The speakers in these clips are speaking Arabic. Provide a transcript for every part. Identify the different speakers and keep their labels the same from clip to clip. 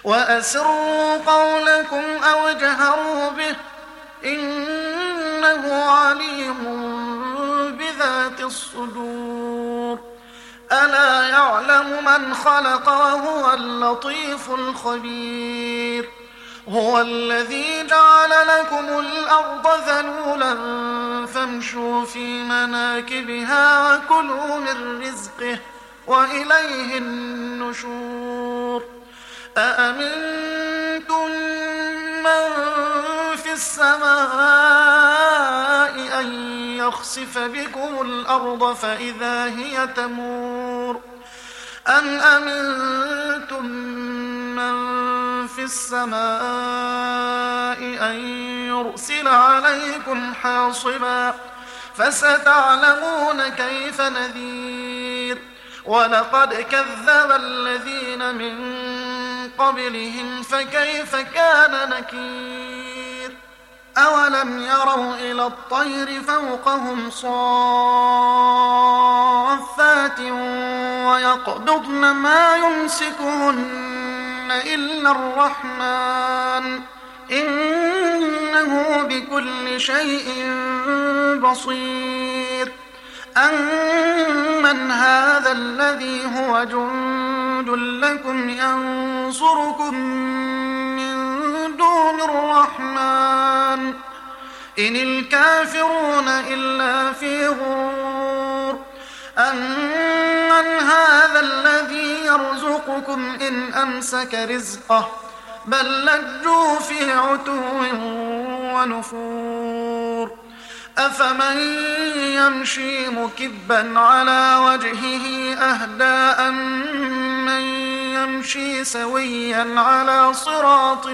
Speaker 1: وأسروا قولكم أو اجهروا به إنه عليم بذات الصدور ألا يعلم من خلق وهو اللطيف الخبير هو الذي جعل لكم الأرض ذلولا فامشوا في مناكبها وكلوا من رزقه وإليه النشور أأمنتم من في السماء أن يخسف بكم الأرض فإذا هي تمور أم أمنتم من في السماء أن يرسل عليكم حاصبا فستعلمون كيف نذير ولقد كذب الذين من قبلهم فكيف كان نكير أولم يروا إلى الطير فوقهم صافات ويقبضن ما يمسكهن إلا الرحمن إنه بكل شيء بصير أمن هذا الذي هو جند لكم ينصركم من دون الرحمن إن الكافرون إلا في غرور أمن هذا الذي يرزقكم إن أمسك رزقه بل لجوا في عتو ونفور أفمن يمشي مكبا على وجهه أهدى أمن يمشي سويا على صراط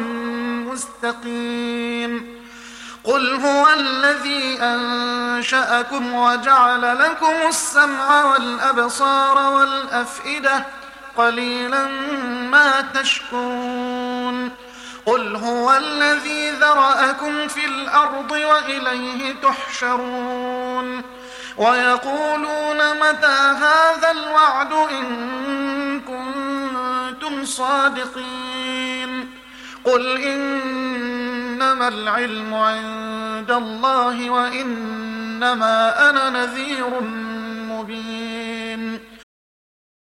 Speaker 1: مستقيم قل هو الذي أنشأكم وجعل لكم السمع والأبصار والأفئدة قليلا ما تشكرون قل هو الذي ذرأكم في الأرض وإليه تحشرون ويقولون متى هذا الوعد إن كنتم صادقين قل إنما العلم عند الله وإنما أنا نذير مبين